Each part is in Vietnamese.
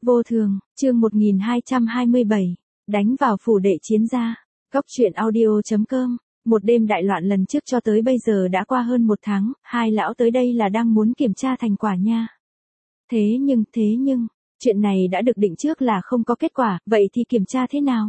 Vô thường, chương 1227, đánh vào phủ đệ chiến gia. Góc truyện audio.com. Một đêm đại loạn lần trước cho tới bây giờ đã qua hơn một tháng, hai lão tới đây là đang muốn kiểm tra thành quả nha. Thế nhưng, chuyện này đã được định trước là không có kết quả, vậy thì kiểm tra thế nào?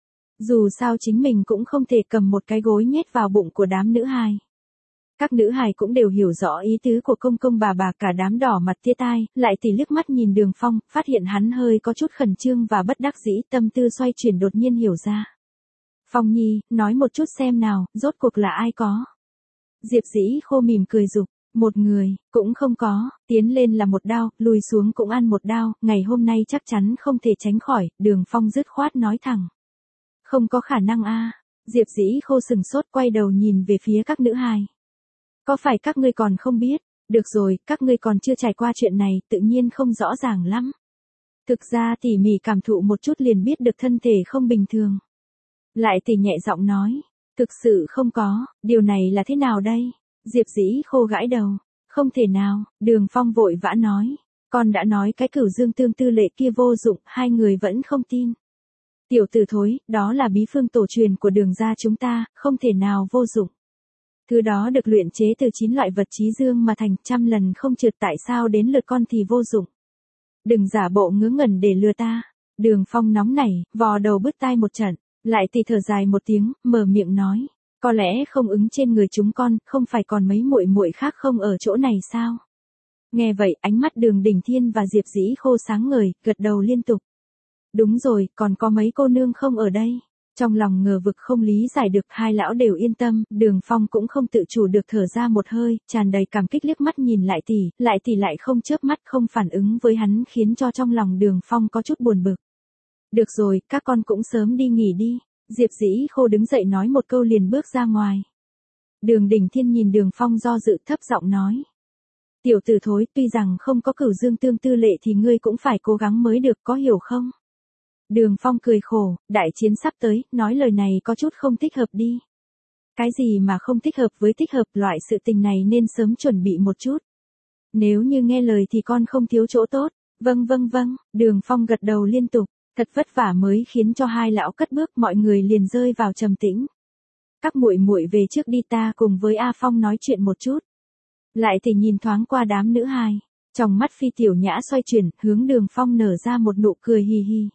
Dù sao chính mình cũng không thể cầm một cái gối nhét vào bụng của đám nữ hài. Các nữ hài cũng đều hiểu rõ ý tứ của công công bà cả đám đỏ mặt tia tai, lại thì liếc mắt nhìn Đường Phong, phát hiện hắn hơi có chút khẩn trương và bất đắc dĩ, tâm tư xoay chuyển đột nhiên hiểu ra. Phong Nhi, nói một chút xem nào, rốt cuộc là ai có? Diệp Dĩ Khô mỉm cười giục, một người, cũng không có, tiến lên là một đao, lùi xuống cũng ăn một đao, ngày hôm nay chắc chắn không thể tránh khỏi, Đường Phong dứt khoát nói thẳng. Không có khả năng a. Diệp Dĩ Khô sừng sốt quay đầu nhìn về phía các nữ hài. Có phải các ngươi còn không biết? Được rồi, các ngươi còn chưa trải qua chuyện này, tự nhiên không rõ ràng lắm. Thực ra tỉ mỉ cảm thụ một chút liền biết được thân thể không bình thường. Lại tỉ nhẹ giọng nói, thực sự không có, điều này là thế nào đây? Diệp Dĩ Khô gãi đầu, không thể nào, Đường Phong vội vã nói, con đã nói cái Cửu Dương Tương Tư Lệ kia vô dụng, hai người vẫn không tin. Tiểu tử thối, đó là bí phương tổ truyền của Đường gia chúng ta, không thể nào vô dụng. Thứ đó được luyện chế từ 9 loại vật chí dương mà thành, trăm lần không trượt, tại sao đến lượt con thì vô dụng. Đừng giả bộ ngớ ngẩn để lừa ta. Đường Phong nóng nảy, vò đầu bứt tai một trận, lại thì thở dài một tiếng, mở miệng nói, có lẽ không ứng trên người chúng con, không phải còn mấy muội muội khác không ở chỗ này sao? Nghe vậy, ánh mắt Đường Đình Thiên và Diệp Dĩ Khô sáng ngời, gật đầu liên tục. Đúng rồi, còn có mấy cô nương không ở đây. Trong lòng ngờ vực không lý giải được, hai lão đều yên tâm, Đường Phong cũng không tự chủ được thở ra một hơi, tràn đầy cảm kích liếc mắt nhìn lại tỷ lại không chớp mắt không phản ứng với hắn, khiến cho trong lòng Đường Phong có chút buồn bực. Được rồi, các con cũng sớm đi nghỉ đi. Diệp Dĩ Khô đứng dậy nói một câu liền bước ra ngoài. Đường Đình Thiên nhìn Đường Phong do dự, thấp giọng nói. Tiểu tử thối, tuy rằng không có Cửu Dương Tương Tư Lệ thì ngươi cũng phải cố gắng mới được, có hiểu không? Đường Phong cười khổ, đại chiến sắp tới, nói lời này có chút không thích hợp đi. Cái gì mà không thích hợp với thích hợp, loại sự tình này nên sớm chuẩn bị một chút. Nếu như nghe lời thì con không thiếu chỗ tốt. Vâng, Đường Phong gật đầu liên tục, thật vất vả mới khiến cho hai lão cất bước, mọi người liền rơi vào trầm tĩnh. Các muội muội về trước đi, ta cùng với A Phong nói chuyện một chút. Lại thì nhìn thoáng qua đám nữ hài, trong mắt Phi Tiểu Nhã xoay chuyển, hướng Đường Phong nở ra một nụ cười hi hi.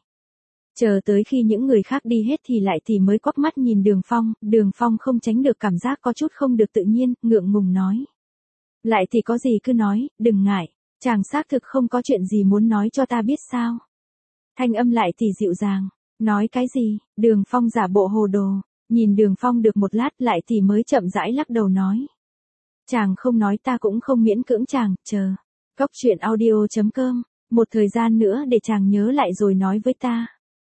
Chờ tới khi những người khác đi hết thì lại thì mới quắc mắt nhìn Đường Phong không tránh được cảm giác có chút không được tự nhiên, ngượng ngùng nói. Lại thì có gì cứ nói, đừng ngại, chàng xác thực không có chuyện gì muốn nói cho ta biết sao. Thanh âm lại thì dịu dàng, nói cái gì, Đường Phong giả bộ hồ đồ, nhìn Đường Phong được một lát lại thì mới chậm rãi lắc đầu nói. Chàng không nói ta cũng không miễn cưỡng chàng, chờ. Góc truyện audio.com, một thời gian nữa để chàng nhớ lại rồi nói với ta.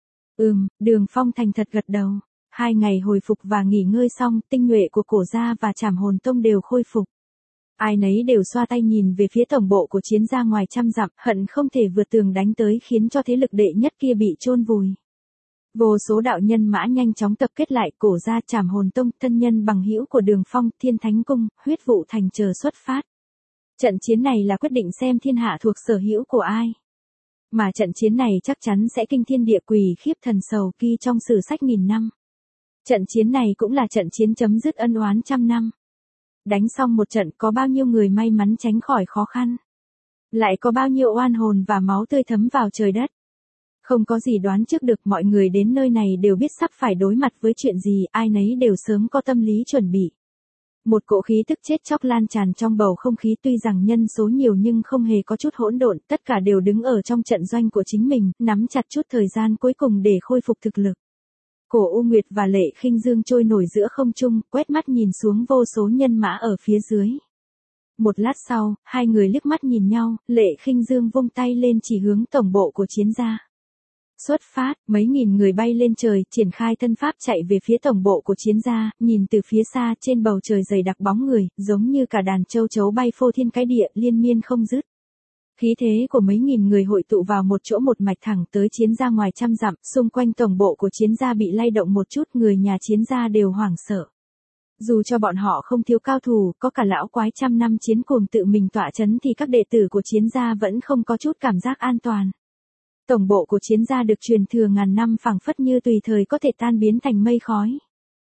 Đường Phong thành thật gật đầu. 2 ngày hồi phục và nghỉ ngơi xong, tinh nhuệ của Cổ gia và Trảm Hồn Tông đều khôi phục. Ai nấy đều xoa tay nhìn về phía tổng bộ của chiến gia ngoài trăm dặm, hận không thể vượt tường đánh tới, khiến cho thế lực đệ nhất kia bị chôn vùi. Vô số đạo nhân mã nhanh chóng tập kết lại, Cổ gia, Trảm Hồn Tông, thân nhân bằng hữu của Đường Phong, Thiên Thánh Cung, Huyết Vụ Thành chờ xuất phát. Trận chiến này là quyết định xem thiên hạ thuộc sở hữu của ai. Mà trận chiến này chắc chắn sẽ kinh thiên địa quỷ khiếp thần sầu ghi trong sử sách nghìn năm. Trận chiến này cũng là trận chiến chấm dứt ân oán trăm năm. Đánh xong một trận, có bao nhiêu người may mắn tránh khỏi khó khăn. Lại có bao nhiêu oan hồn và máu tươi thấm vào trời đất. Không có gì đoán trước được, mọi người đến nơi này đều biết sắp phải đối mặt với chuyện gì, ai nấy đều sớm có tâm lý chuẩn bị. Một cỗ khí tức chết chóc lan tràn trong bầu không khí, tuy rằng nhân số nhiều nhưng không hề có chút hỗn độn, tất cả đều đứng ở trong trận doanh của chính mình, nắm chặt chút thời gian cuối cùng để khôi phục thực lực. Cổ U Nguyệt và Lệ Khinh Dương trôi nổi giữa không trung, quét mắt nhìn xuống vô số nhân mã ở phía dưới. Một lát sau, hai người liếc mắt nhìn nhau, Lệ Khinh Dương vung tay lên chỉ hướng tổng bộ của chiến gia. Xuất phát, mấy nghìn người bay lên trời, triển khai thân pháp chạy về phía tổng bộ của chiến gia, nhìn từ phía xa, trên bầu trời dày đặc bóng người, giống như cả đàn châu chấu bay phô thiên cái địa, liên miên không dứt. Khí thế của mấy nghìn người hội tụ vào một chỗ, một mạch thẳng tới chiến gia ngoài trăm dặm, xung quanh tổng bộ của chiến gia bị lay động một chút, người nhà chiến gia đều hoảng sợ. Dù cho bọn họ không thiếu cao thủ, có cả lão quái trăm năm chiến cuồng tự mình tọa chấn thì các đệ tử của chiến gia vẫn không có chút cảm giác an toàn. Tổng bộ của chiến gia được truyền thừa ngàn năm phảng phất như tùy thời có thể tan biến thành mây khói.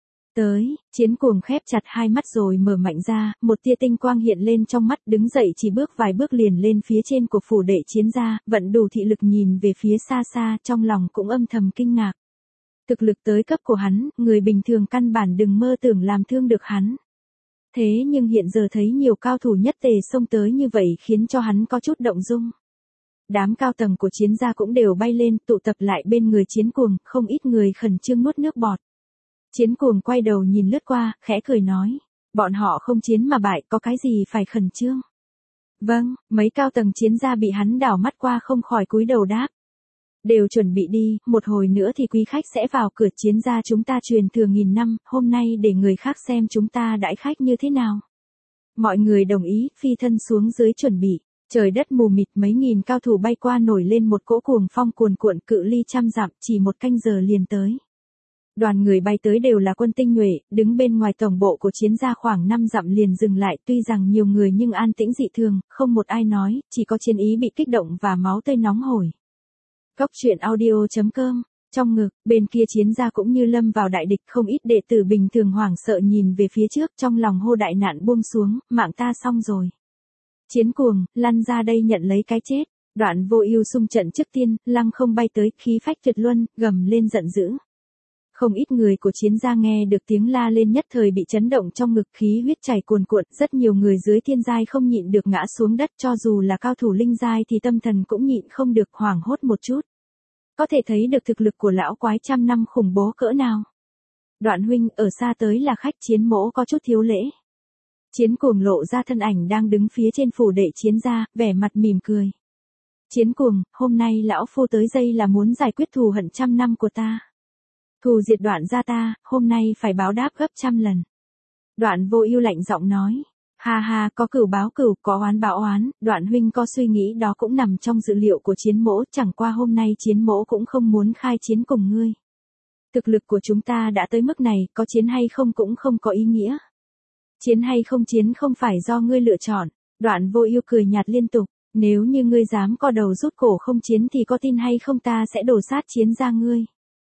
Tới, Chiến Cuồng khép chặt hai mắt rồi mở mạnh ra, một tia tinh quang hiện lên trong mắt, đứng dậy chỉ bước vài bước liền lên phía trên của phủ đệ chiến gia, vận đủ thị lực nhìn về phía xa xa, trong lòng cũng âm thầm kinh ngạc. Thực lực tới cấp của hắn, người bình thường căn bản đừng mơ tưởng làm thương được hắn. Thế nhưng hiện giờ thấy nhiều cao thủ nhất tề xông tới như vậy khiến cho hắn có chút động dung. Đám cao tầng của chiến gia cũng đều bay lên, tụ tập lại bên người Chiến Cuồng, không ít người khẩn trương nuốt nước bọt. Chiến Cuồng quay đầu nhìn lướt qua, khẽ cười nói, bọn họ không chiến mà bại, có cái gì phải khẩn trương. Vâng, mấy cao tầng chiến gia bị hắn đảo mắt qua không khỏi cúi đầu đáp. Đều chuẩn bị đi, một hồi nữa thì quý khách sẽ vào cửa. Chiến gia chúng ta truyền thừa nghìn năm, hôm nay để người khác xem chúng ta đãi khách như thế nào. Mọi người đồng ý, phi thân xuống dưới chuẩn bị. Trời đất mù mịt, mấy nghìn cao thủ bay qua, nổi lên một cỗ cuồng phong cuồn cuộn, cự ly trăm dặm, chỉ một canh giờ liền tới. Đoàn người bay tới đều là quân tinh nhuệ, đứng bên ngoài tổng bộ của chiến gia khoảng 5 dặm liền dừng lại, tuy rằng nhiều người nhưng an tĩnh dị thường, không một ai nói, chỉ có chiến ý bị kích động và máu tươi nóng hổi. Cốc truyện audio.com. Trong ngực, bên kia chiến gia cũng như lâm vào đại địch, không ít đệ tử bình thường hoảng sợ nhìn về phía trước, trong lòng hô đại nạn buông xuống, mạng ta xong rồi. Chiến Cuồng, lăn ra đây nhận lấy cái chết. Đoạn Vô Ưu xung trận trước tiên, lăng không bay tới, khí phách tuyệt luân, gầm lên giận dữ. Không ít người của chiến gia nghe được tiếng la lên nhất thời bị chấn động trong ngực, khí huyết chảy cuồn cuộn, rất nhiều người dưới thiên giai không nhịn được ngã xuống đất, cho dù là cao thủ linh giai thì tâm thần cũng nhịn không được hoảng hốt một chút. Có thể thấy được thực lực của lão quái trăm năm khủng bố cỡ nào. Đoạn huynh, ở xa tới là khách. Chiến mỗ có chút thiếu lễ. Chiến Cuồng lộ ra thân ảnh đang đứng phía trên phủ đệ chiến gia, vẻ mặt mỉm cười. Chiến Cuồng, hôm nay lão phu tới đây là muốn giải quyết thù hận trăm năm của ta. Thù diệt Đoạn gia ta, hôm nay phải báo đáp gấp trăm lần. Đoạn Vô Ưu lạnh giọng nói. Ha ha, có cửu báo cửu, có oán báo oán. Đoạn huynh có suy nghĩ đó cũng nằm trong dự liệu của chiến mỗ, chẳng qua hôm nay chiến mỗ cũng không muốn khai chiến cùng ngươi. Thực lực của chúng ta đã tới mức này, có chiến hay không cũng không có ý nghĩa. Chiến hay không chiến không phải do ngươi lựa chọn. Đoạn Vô Ưu cười nhạt liên tục. Nếu như ngươi dám co đầu rút cổ không chiến thì có tin hay không ta sẽ đổ sát chiến gia ngươi.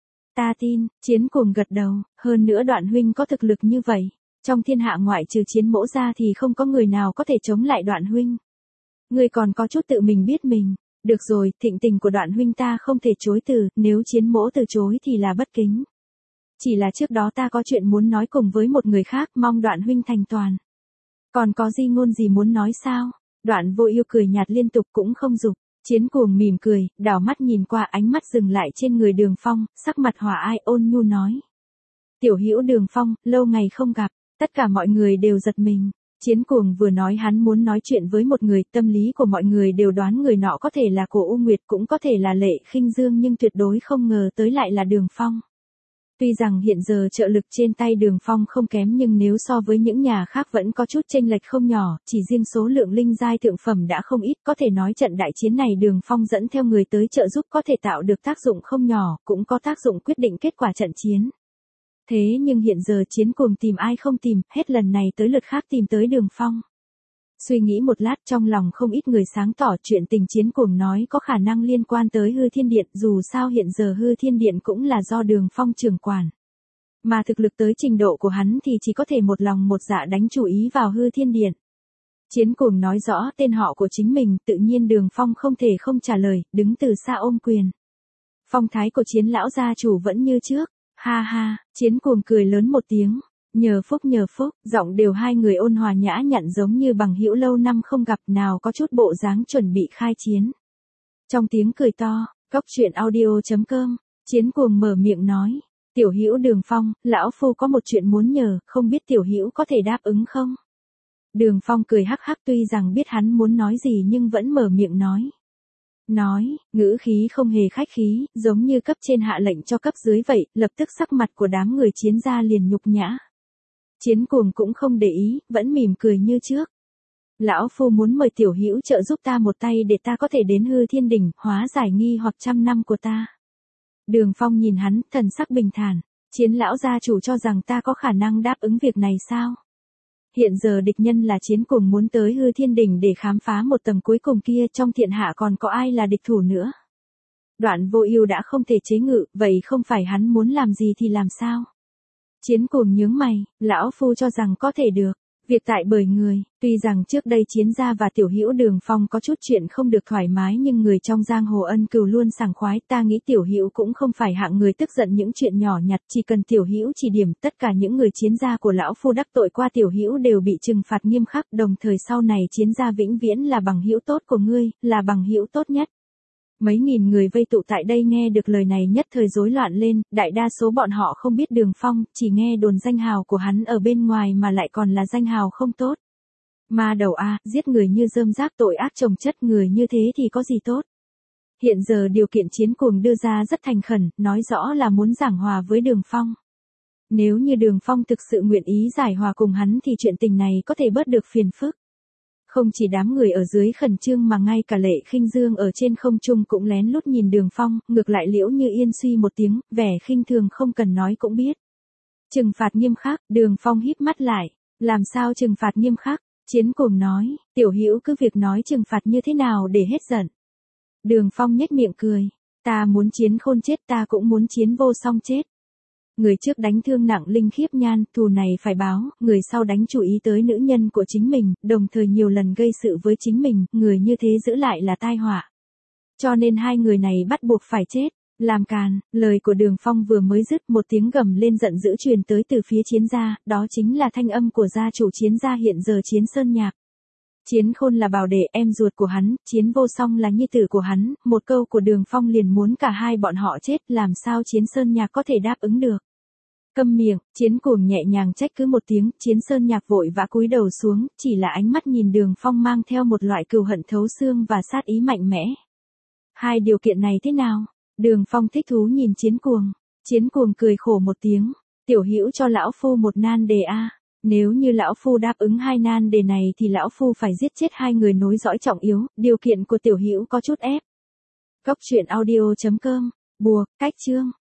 Ta tin. Chiến Cuồng gật đầu, hơn nữa Đoạn huynh có thực lực như vậy. Trong thiên hạ ngoại trừ chiến mỗ ra thì không có người nào có thể chống lại Đoạn huynh. Ngươi còn có chút tự mình biết mình. Được rồi, thịnh tình của Đoạn huynh ta không thể chối từ, nếu chiến mỗ từ chối thì là bất kính. Chỉ là trước đó ta có chuyện muốn nói cùng với một người khác, mong Đoạn huynh thành toàn. Còn có di ngôn gì muốn nói sao? Đoạn Vô Ưu cười nhạt liên tục cũng không giục. Chiến Cuồng mỉm cười, đảo mắt nhìn qua, ánh mắt dừng lại trên người Đường Phong, sắc mặt hòa ái ôn nhu nói. Tiểu hữu Đường Phong, lâu ngày không gặp. Tất cả mọi người đều giật mình. Chiến Cuồng vừa nói hắn muốn nói chuyện với một người, tâm lý của mọi người đều đoán người nọ có thể là Cổ U Nguyệt, cũng có thể là Lệ Khinh Dương, nhưng tuyệt đối không ngờ tới lại là Đường Phong. Tuy rằng hiện giờ trợ lực trên tay Đường Phong không kém, nhưng nếu so với những nhà khác vẫn có chút chênh lệch không nhỏ, chỉ riêng số lượng linh giai thượng phẩm đã không ít, có thể nói trận đại chiến này Đường Phong dẫn theo người tới trợ giúp có thể tạo được tác dụng không nhỏ, cũng có tác dụng quyết định kết quả trận chiến. Thế nhưng hiện giờ Chiến Cuồng tìm ai không tìm, hết lần này tới lượt khác tìm tới Đường Phong. Suy nghĩ một lát, trong lòng không ít người sáng tỏ chuyện tình Chiến Cuồng nói có khả năng liên quan tới Hư Thiên Điện, dù sao hiện giờ Hư Thiên Điện cũng là do Đường Phong trưởng quản. Mà thực lực tới trình độ của hắn thì chỉ có thể một lòng một dạ đánh chú ý vào Hư Thiên Điện. Chiến Cuồng nói rõ tên họ của chính mình, tự nhiên Đường Phong không thể không trả lời, đứng từ xa ôm quyền. Phong thái của Chiến lão gia chủ vẫn như trước. Ha ha, Chiến Cuồng cười lớn một tiếng. Nhờ phúc, giọng đều hai người ôn hòa nhã nhặn giống như bằng hữu lâu năm không gặp, nào có chút bộ dáng chuẩn bị khai chiến. Trong tiếng cười to, Cốc truyện audio.com, Chiến Cuồng mở miệng nói. Tiểu hữu Đường Phong, lão phu có một chuyện muốn nhờ, không biết tiểu hữu có thể đáp ứng không? Đường Phong cười hắc hắc, tuy rằng biết hắn muốn nói gì nhưng vẫn mở miệng nói. Ngữ khí không hề khách khí, giống như cấp trên hạ lệnh cho cấp dưới vậy, lập tức sắc mặt của đám người chiến gia liền nhục nhã. Chiến Cuồng cũng không để ý, vẫn mỉm cười như trước. Lão phu muốn mời tiểu hữu trợ giúp ta một tay để ta có thể đến Hư Thiên Đỉnh, hóa giải nghi hoặc trăm năm của ta. Đường Phong nhìn hắn, thần sắc bình thản. Chiến lão gia chủ cho rằng ta có khả năng đáp ứng việc này sao? Hiện giờ địch nhân là Chiến Cuồng muốn tới Hư Thiên Đỉnh để khám phá một tầng cuối cùng kia, trong thiên hạ còn có ai là địch thủ nữa? Đoạn Vô Ưu đã không thể chế ngự, vậy không phải hắn muốn làm gì thì làm sao? Chiến Cuồng nhướng mày, lão phu cho rằng có thể được. Việc tại bởi người, tuy rằng trước đây Chiến gia và Tiểu Hữu Đường Phong có chút chuyện không được thoải mái nhưng người trong giang hồ ân cừu luôn sảng khoái, ta nghĩ Tiểu Hữu cũng không phải hạng người tức giận những chuyện nhỏ nhặt, chỉ cần Tiểu Hữu chỉ điểm, tất cả những người Chiến gia của lão phu đắc tội qua Tiểu Hữu đều bị trừng phạt nghiêm khắc, đồng thời sau này Chiến gia vĩnh viễn là bằng hữu tốt của ngươi, là bằng hữu tốt nhất. Mấy nghìn người vây tụ tại đây nghe được lời này nhất thời rối loạn lên, đại đa số bọn họ không biết Đường Phong, chỉ nghe đồn danh hào của hắn ở bên ngoài mà lại còn là danh hào không tốt. Ma đầu a, giết người như rơm rác, tội ác chồng chất, người như thế thì có gì tốt. Hiện giờ điều kiện Chiến Cuồng đưa ra rất thành khẩn, nói rõ là muốn giảng hòa với Đường Phong. Nếu như Đường Phong thực sự nguyện ý giải hòa cùng hắn thì chuyện tình này có thể bớt được phiền phức. Không chỉ đám người ở dưới khẩn trương mà ngay cả Lệ Khinh Dương ở trên không trung cũng lén lút nhìn Đường Phong, ngược lại Liễu Như Yên suy một tiếng, vẻ khinh thường không cần nói cũng biết. Trừng phạt nghiêm khắc, Đường Phong híp mắt lại, làm sao trừng phạt nghiêm khắc? Chiến Cuồng nói, Tiểu Hữu cứ việc nói trừng phạt như thế nào để hết giận. Đường Phong nhếch miệng cười, ta muốn Chiến Khôn chết, ta cũng muốn Chiến Vô Song chết. Người trước đánh thương nặng Linh Khiếp Nhan, thù này phải báo, người sau đánh chú ý tới nữ nhân của chính mình, đồng thời nhiều lần gây sự với chính mình, người như thế giữ lại là tai họa. Cho nên hai người này bắt buộc phải chết. Làm càn, lời của Đường Phong vừa mới dứt, một tiếng gầm lên giận dữ truyền tới từ phía Chiến gia, đó chính là thanh âm của gia chủ Chiến gia hiện giờ Chiến Sơn Nhạc. Chiến Khôn là bảo đệ em ruột của hắn, Chiến Vô Song là nhi tử của hắn, một câu của Đường Phong liền muốn cả hai bọn họ chết, làm sao Chiến Sơn Nhạc có thể đáp ứng được. Câm miệng, Chiến Cuồng nhẹ nhàng trách cứ một tiếng, Chiến Sơn Nhạc vội vã cúi đầu xuống, chỉ là ánh mắt nhìn Đường Phong mang theo một loại cừu hận thấu xương và sát ý mạnh mẽ. Hai điều kiện này thế nào? Đường Phong thích thú nhìn Chiến Cuồng. Chiến Cuồng cười khổ một tiếng, Tiểu Hữu cho lão phu một nan đề a. Nếu như lão phu đáp ứng hai nan đề này thì lão phu phải giết chết hai người nối dõi trọng yếu, điều kiện của Tiểu Hữu có chút ép. Cốc truyện audio.com, buộc, cách chương.